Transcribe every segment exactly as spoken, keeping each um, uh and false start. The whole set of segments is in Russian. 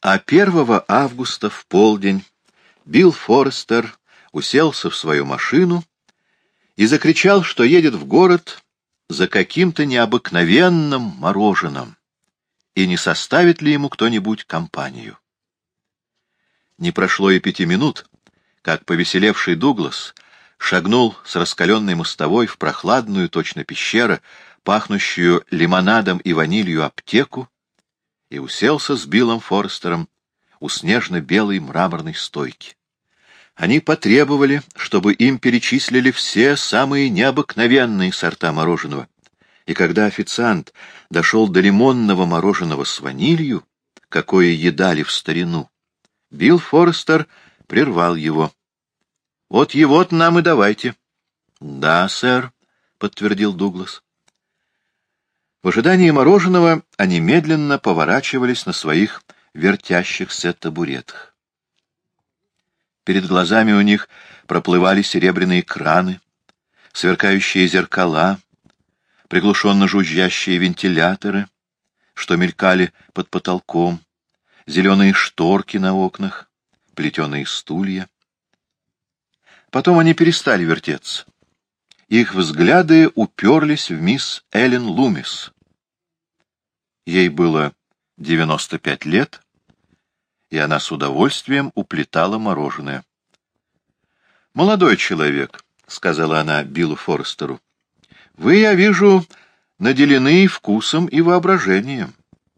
А первого августа в полдень Билл Форестер уселся в свою машину и закричал, что едет в город за каким-то необыкновенным мороженым, и не составит ли ему кто-нибудь компанию. Не прошло и пяти минут, как повеселевший Дуглас шагнул с раскаленной мостовой в прохладную, точно пещера, пахнущую лимонадом и ванилью аптеку, и уселся с Биллом Форестером у снежно-белой мраморной стойки. Они потребовали, чтобы им перечислили все самые необыкновенные сорта мороженого, и когда официант дошел до лимонного мороженого с ванилью, какое едали в старину, Билл Форестер прервал его. — Вот его-то нам и давайте. — Да, сэр, — подтвердил Дуглас. В ожидании мороженого они медленно поворачивались на своих вертящихся табуретах. Перед глазами у них проплывали серебряные краны, сверкающие зеркала, приглушенно жужжащие вентиляторы, что мелькали под потолком, зеленые шторки на окнах, плетеные стулья. Потом они перестали вертеться. Их взгляды уперлись в мисс Эллен Лумис. Ей было девяносто пять лет, и она с удовольствием уплетала мороженое. «Молодой человек», — сказала она Биллу Форестеру, — «вы, я вижу, наделены вкусом и воображением.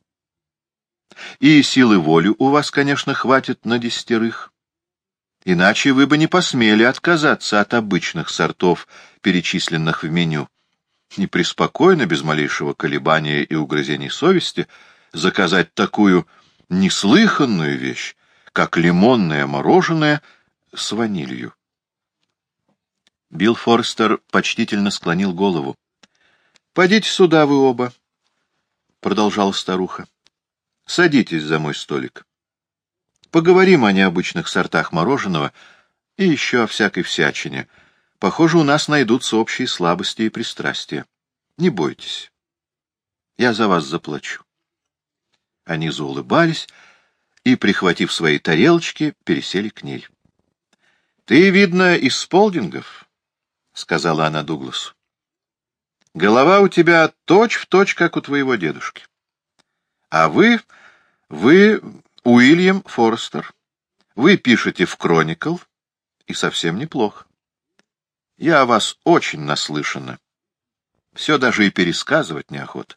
И силы воли у вас, конечно, хватит на десятерых. Иначе вы бы не посмели отказаться от обычных сортов, перечисленных в меню, и преспокойно, без малейшего колебания и угрызений совести, заказать такую неслыханную вещь, как лимонное мороженое с ванилью». Билл Форестер почтительно склонил голову. — Подите сюда вы оба, — продолжала старуха. — Садитесь за мой столик. Поговорим о необычных сортах мороженого и еще о всякой всячине. Похоже, у нас найдутся общие слабости и пристрастия. Не бойтесь. Я за вас заплачу. Они заулыбались и, прихватив свои тарелочки, пересели к ней. — Ты, видно, из Сполдингов, — сказала она Дугласу. — Голова у тебя точь-в-точь, как у твоего дедушки. А вы, вы Уильям Форестер. Вы пишете в «Кроникл», и совсем неплохо. Я о вас очень наслышана. Все даже и пересказывать неохота.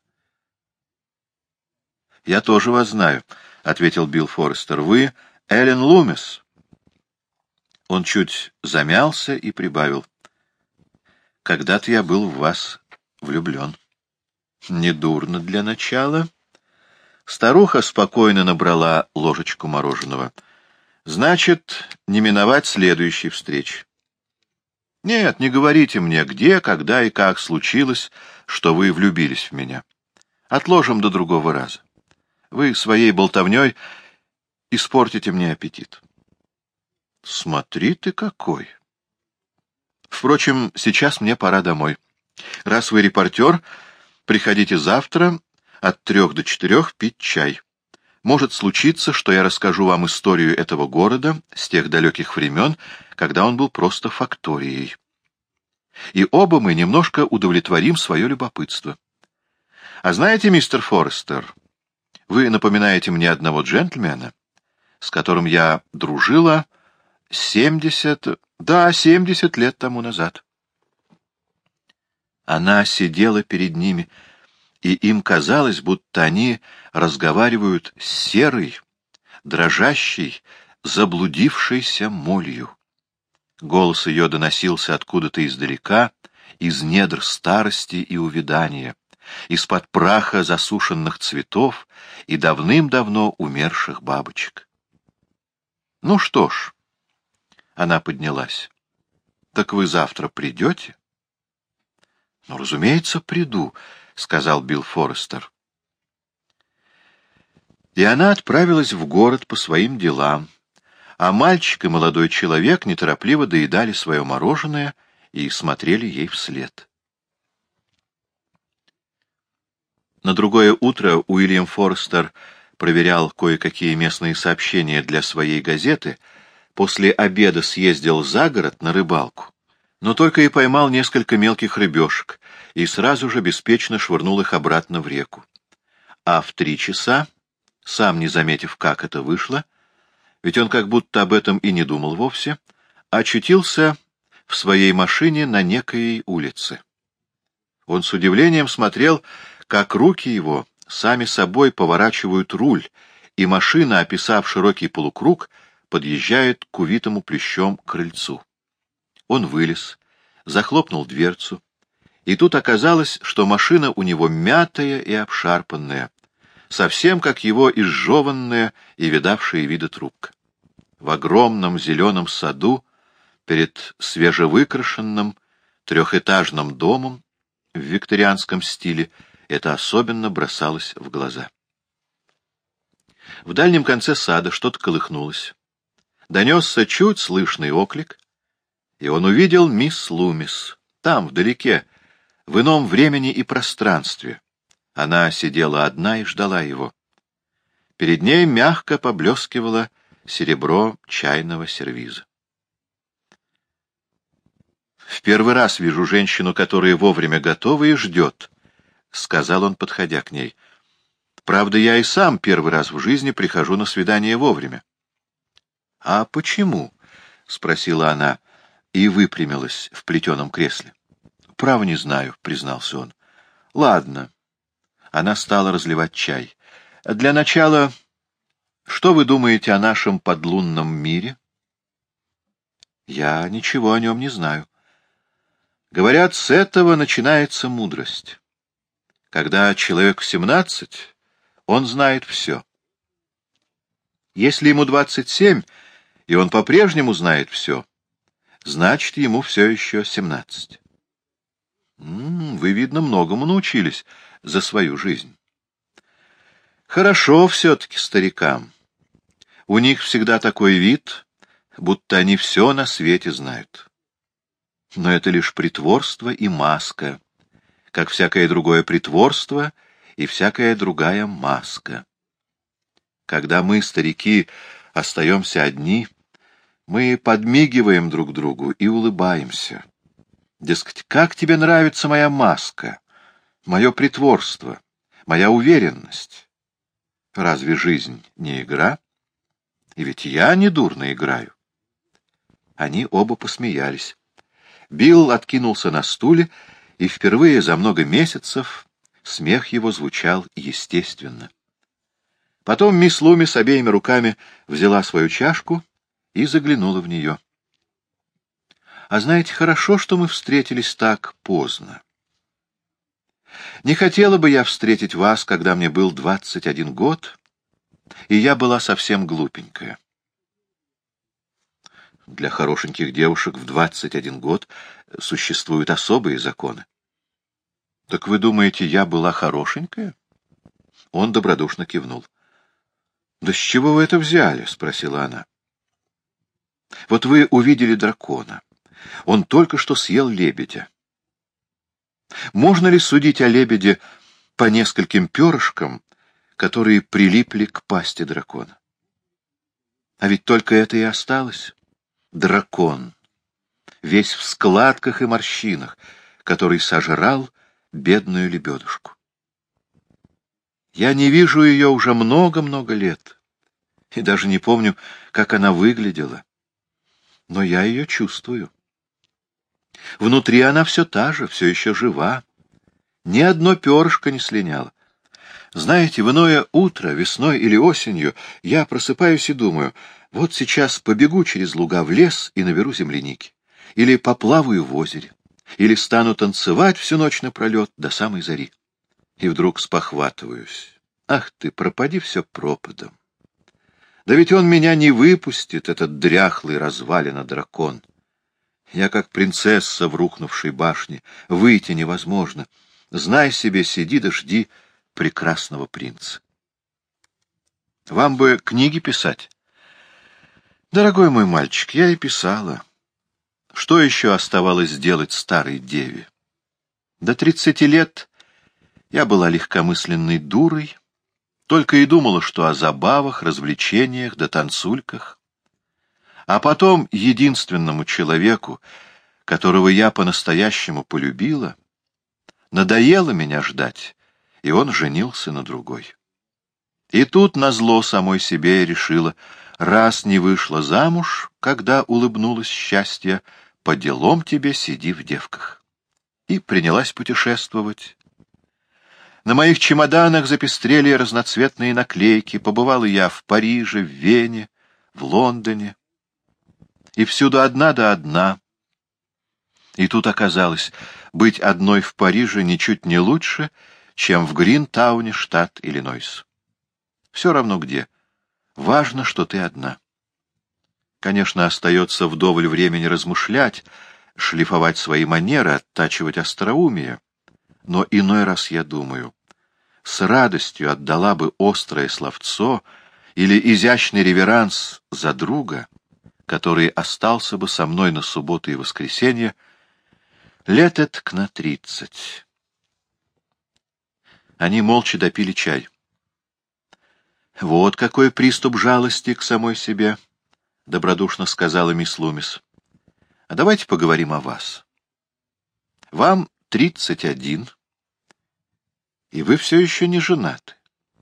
— Я тоже вас знаю, — ответил Билл Форестер. — Вы Эллен Лумис. Он чуть замялся и прибавил. — Когда-то я был в вас влюблен. — Недурно для начала. Старуха спокойно набрала ложечку мороженого. — Значит, не миновать следующей встречи. Нет, не говорите мне, где, когда и как случилось, что вы влюбились в меня. Отложим до другого раза. Вы своей болтовней испортите мне аппетит. Смотри ты какой! Впрочем, сейчас мне пора домой. Раз вы репортер, приходите завтра от трех до четырех пить чай. Может случиться, что я расскажу вам историю этого города с тех далеких времен, когда он был просто факторией. И оба мы немножко удовлетворим свое любопытство. А знаете, мистер Форестер, вы напоминаете мне одного джентльмена, с которым я дружила семьдесят, да, семьдесят лет тому назад. Она сидела перед ними, и им казалось, будто они разговаривают с серой, дрожащей, заблудившейся молью. Голос ее доносился откуда-то издалека, из недр старости и увядания, из-под праха засушенных цветов и давным-давно умерших бабочек. — Ну что ж, — она поднялась, — так вы завтра придете? — Ну, разумеется, приду, — сказал Билл Форестер. И она отправилась в город по своим делам, а мальчик и молодой человек неторопливо доедали свое мороженое и смотрели ей вслед. На другое утро Уильям Форестер проверял кое-какие местные сообщения для своей газеты, после обеда съездил за город на рыбалку, но только и поймал несколько мелких рыбешек и сразу же беспечно швырнул их обратно в реку. А в три часа, сам не заметив, как это вышло, ведь он как будто об этом и не думал вовсе, очутился в своей машине на некой улице. Он с удивлением смотрел, как руки его сами собой поворачивают руль, и машина, описав широкий полукруг, подъезжает к увитому плющом крыльцу. Он вылез, захлопнул дверцу, и тут оказалось, что машина у него мятая и обшарпанная, совсем как его изжеванная и видавшая виды трубка. В огромном зеленом саду перед свежевыкрашенным трехэтажным домом в викторианском стиле это особенно бросалось в глаза. В дальнем конце сада что-то колыхнулось. Донесся чуть слышный оклик, и он увидел мисс Лумис. Там, вдалеке, в ином времени и пространстве. Она сидела одна и ждала его. Перед ней мягко поблескивало серебро чайного сервиза. «В первый раз вижу женщину, которая вовремя готова и ждет», — сказал он, подходя к ней. «Правда, я и сам первый раз в жизни прихожу на свидание вовремя». «А почему?» — спросила она и выпрямилась в плетеном кресле. «Право не знаю», — признался он. «Ладно». Она стала разливать чай. «Для начала, что вы думаете о нашем подлунном мире?» «Я ничего о нем не знаю». Говорят, с этого начинается мудрость. Когда человек семнадцать, он знает все. Если ему двадцать семь, и он по-прежнему знает все, значит, ему все еще семнадцать. М-м, вы, видно, многому научились за свою жизнь. Хорошо все-таки старикам. У них всегда такой вид, будто они все на свете знают. Но это лишь притворство и маска, как всякое другое притворство и всякая другая маска. Когда мы, старики, остаемся одни, мы подмигиваем друг другу и улыбаемся. Дескать, как тебе нравится моя маска, мое притворство, моя уверенность? Разве жизнь не игра? И ведь я недурно играю. Они оба посмеялись. Билл откинулся на стуле, и впервые за много месяцев смех его звучал естественно. Потом мисс Лумис обеими руками взяла свою чашку и заглянула в нее. «А знаете, хорошо, что мы встретились так поздно. Не хотела бы я встретить вас, когда мне был двадцать один год, и я была совсем глупенькая». Для хорошеньких девушек в двадцать один год существуют особые законы. Так вы думаете, я была хорошенькая? Он добродушно кивнул. Да с чего вы это взяли? Спросила она. Вот вы увидели дракона. Он только что съел лебедя. Можно ли судить о лебеде по нескольким перышкам, которые прилипли к пасти дракона? А ведь только это и осталось. Дракон, весь в складках и морщинах, который сожрал бедную лебедушку. Я не вижу ее уже много-много лет, и даже не помню, как она выглядела, но я ее чувствую. Внутри она все та же, все еще жива, ни одно перышко не слиняло. Знаете, в иное утро, весной или осенью, я просыпаюсь и думаю, вот сейчас побегу через луга в лес и наберу земляники, или поплаваю в озере, или стану танцевать всю ночь напролет до самой зари. И вдруг спохватываюсь. Ах ты, пропади все пропадом. Да ведь он меня не выпустит, этот дряхлый развалина дракон. Я как принцесса в рухнувшей башне, выйти невозможно. Знай себе, сиди да жди прекрасного принца. Вам бы книги писать. Дорогой мой мальчик, я и писала. Что еще оставалось сделать старой деве? До тридцати лет я была легкомысленной дурой, только и думала, что о забавах, развлечениях да танцульках. А потом единственному человеку, которого я по-настоящему полюбила, надоело меня ждать, и он женился на другой. И тут назло самой себе я решила, раз не вышла замуж, когда улыбнулось счастье, по делам тебе сиди в девках. И принялась путешествовать. На моих чемоданах запестрели разноцветные наклейки, побывала я в Париже, в Вене, в Лондоне. И всюду одна да одна. И тут оказалось, быть одной в Париже ничуть не лучше, чем в Гринтауне, штат Иллинойс. Все равно где. Важно, что ты одна. Конечно, остается вдоволь времени размышлять, шлифовать свои манеры, оттачивать остроумие. Но иной раз я думаю, с радостью отдала бы острое словцо или изящный реверанс за друга, который остался бы со мной на субботу и воскресенье, лет этак на тридцать. Они молча допили чай. «Вот какой приступ жалости к самой себе», — добродушно сказала мисс Лумис. «А давайте поговорим о вас. Вам тридцать один, и вы все еще не женаты.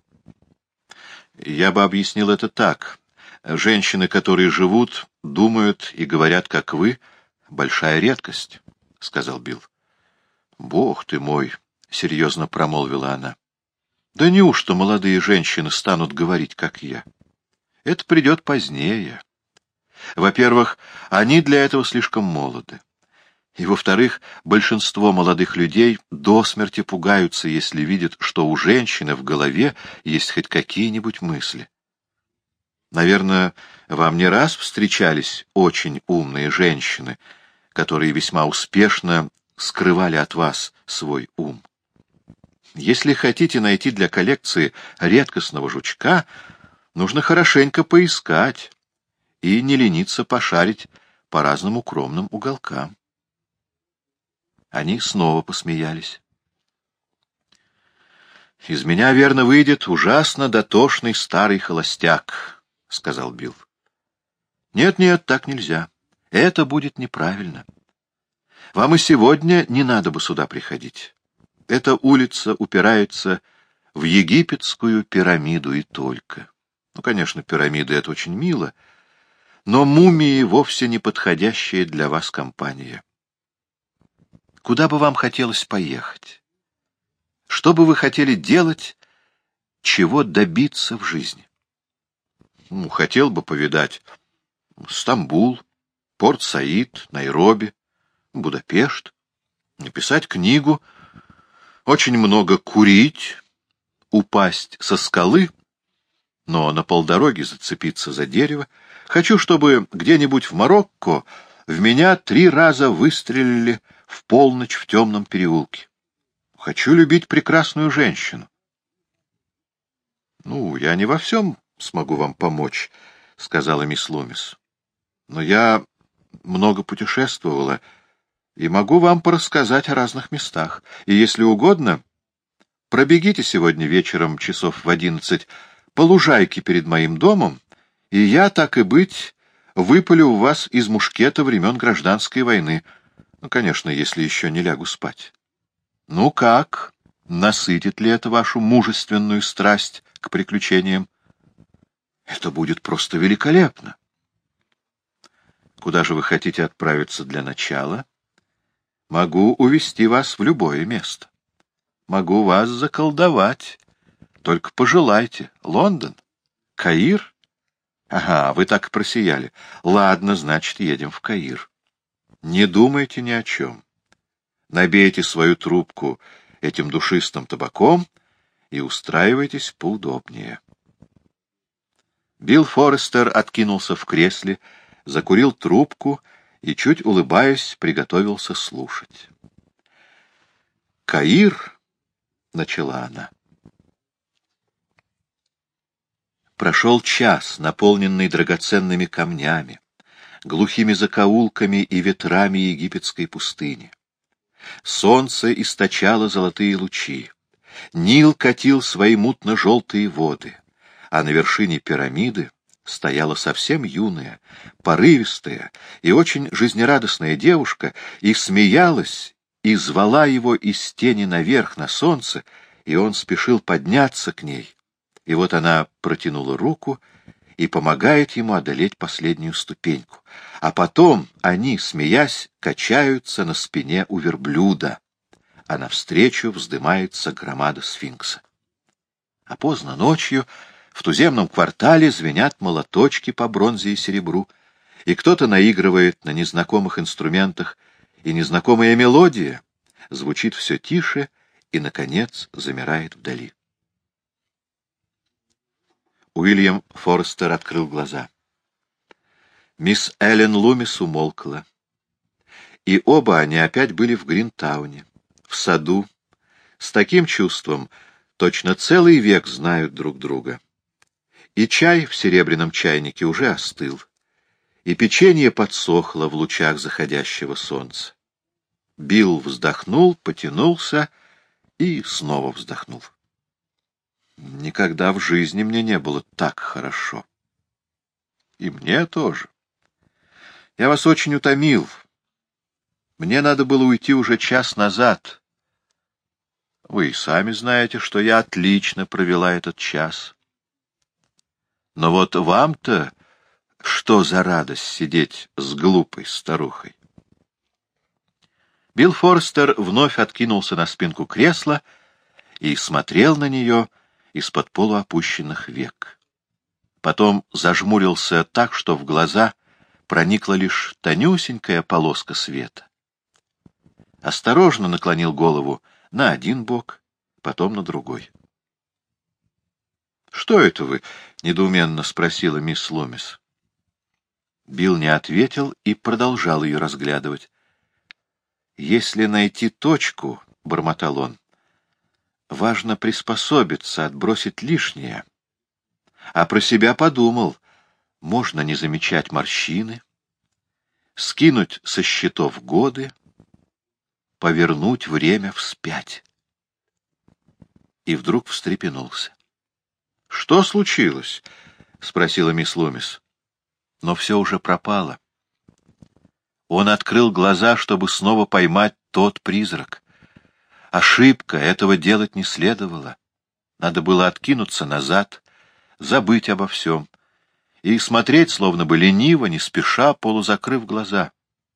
Я бы объяснил это так. Женщины, которые живут, думают и говорят, как вы, — большая редкость», — сказал Билл. «Бог ты мой», — серьезно промолвила она. «Да неужто молодые женщины станут говорить, как я? Это придет позднее. Во-первых, они для этого слишком молоды. И, во-вторых, большинство молодых людей до смерти пугаются, если видят, что у женщины в голове есть хоть какие-нибудь мысли. Наверное, вам не раз встречались очень умные женщины, которые весьма успешно скрывали от вас свой ум. Если хотите найти для коллекции редкостного жучка, нужно хорошенько поискать и не лениться пошарить по разным укромным уголкам». Они снова посмеялись. «Из меня, верно, выйдет ужасно дотошный старый холостяк», — сказал Билл. «Нет-нет, так нельзя. Это будет неправильно. Вам и сегодня не надо бы сюда приходить. Эта улица упирается в египетскую пирамиду и только. Ну, конечно, пирамиды — это очень мило, но мумии вовсе не подходящая для вас компания. Куда бы вам хотелось поехать? Что бы вы хотели делать, чего добиться в жизни?» Ну, хотел бы повидать Стамбул, Порт-Саид, Найроби, Будапешт, написать книгу, очень много курить, упасть со скалы, но на полдороги зацепиться за дерево. Хочу, чтобы где-нибудь в Марокко в меня три раза выстрелили в полночь в темном переулке. Хочу любить прекрасную женщину. «Ну, я не во всем смогу вам помочь», — сказала мисс Лумис. «Но я много путешествовала и могу вам порассказать о разных местах. И, если угодно, пробегите сегодня вечером часов в одиннадцать по лужайке перед моим домом, и я, так и быть, выпалю в вас из мушкета времен Гражданской войны. Ну, конечно, если еще не лягу спать. Ну как, насытит ли это вашу мужественную страсть к приключениям?» «Это будет просто великолепно». «Куда же вы хотите отправиться для начала?» «Могу увезти вас в любое место. Могу вас заколдовать. Только пожелайте. Лондон? Каир? Ага, вы так и просияли. Ладно, значит, едем в Каир. Не думайте ни о чем. Набейте свою трубку этим душистым табаком и устраивайтесь поудобнее». Билл Форестер откинулся в кресле, закурил трубку и, чуть улыбаясь, приготовился слушать. «Каир», — начала она. Прошел час, наполненный драгоценными камнями, глухими закоулками и ветрами египетской пустыни. Солнце источало золотые лучи. Нил катил свои мутно-желтые воды, а на вершине пирамиды стояла совсем юная, порывистая и очень жизнерадостная девушка и смеялась, и звала его из тени наверх на солнце, и он спешил подняться к ней. И вот она протянула руку и помогает ему одолеть последнюю ступеньку. А потом они, смеясь, качаются на спине у верблюда, а навстречу вздымается громада сфинкса. А поздно ночью в туземном квартале звенят молоточки по бронзе и серебру, и кто-то наигрывает на незнакомых инструментах, и незнакомая мелодия звучит все тише и, наконец, замирает вдали. Уильям Форестер открыл глаза. Мисс Эллен Лумис умолкла, и оба они опять были в Гринтауне, в саду, с таким чувством, точно целый век знают друг друга. И чай в серебряном чайнике уже остыл, и печенье подсохло в лучах заходящего солнца. Билл вздохнул, потянулся и снова вздохнул. Никогда в жизни мне не было так хорошо. И мне тоже. Я вас очень утомил. Мне надо было уйти уже час назад. Вы и сами знаете, что я отлично провела этот час. Но вот вам-то что за радость сидеть с глупой старухой? Билл Форестер вновь откинулся на спинку кресла и смотрел на нее из-под полуопущенных век. Потом зажмурился так, что в глаза проникла лишь тонюсенькая полоска света. Осторожно наклонил голову на один бок, потом на другой. — Что это вы? — недоуменно спросила мисс Лумис. Билл не ответил и продолжал ее разглядывать. — Если найти точку, — бормотал он, — важно приспособиться, отбросить лишнее. А про себя подумал, можно не замечать морщины, скинуть со счетов годы, повернуть время вспять. И вдруг встрепенулся. — Что случилось? — спросила мисс Лумис. Но все уже пропало. Он открыл глаза, чтобы снова поймать тот призрак. Ошибка, этого делать не следовало. Надо было откинуться назад, забыть обо всем и смотреть, словно бы лениво, не спеша, полузакрыв глаза.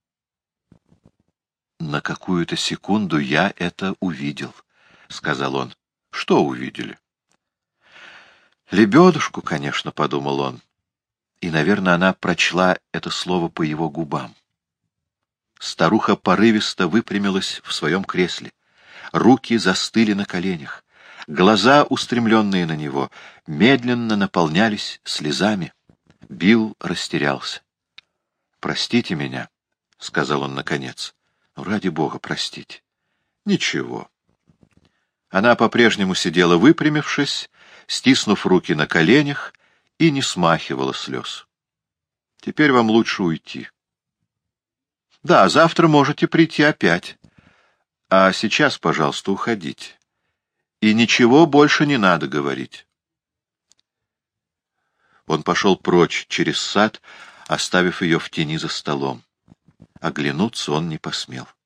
«На какую-то секунду я это увидел», — сказал он. «Что увидели?» «Лебедушку, конечно», — подумал он. И, наверное, она прочла это слово по его губам. Старуха порывисто выпрямилась в своем кресле. Руки застыли на коленях. Глаза, устремленные на него, медленно наполнялись слезами. Билл растерялся. «Простите меня», — сказал он наконец. «Ну, ради бога, простите». «Ничего». Она по-прежнему сидела выпрямившись, стиснув руки на коленях, и не смахивала слез. «Теперь вам лучше уйти». «Да, завтра можете прийти опять. А сейчас, пожалуйста, уходите. И ничего больше не надо говорить». Он пошел прочь через сад, оставив ее в тени за столом. Оглянуться он не посмел.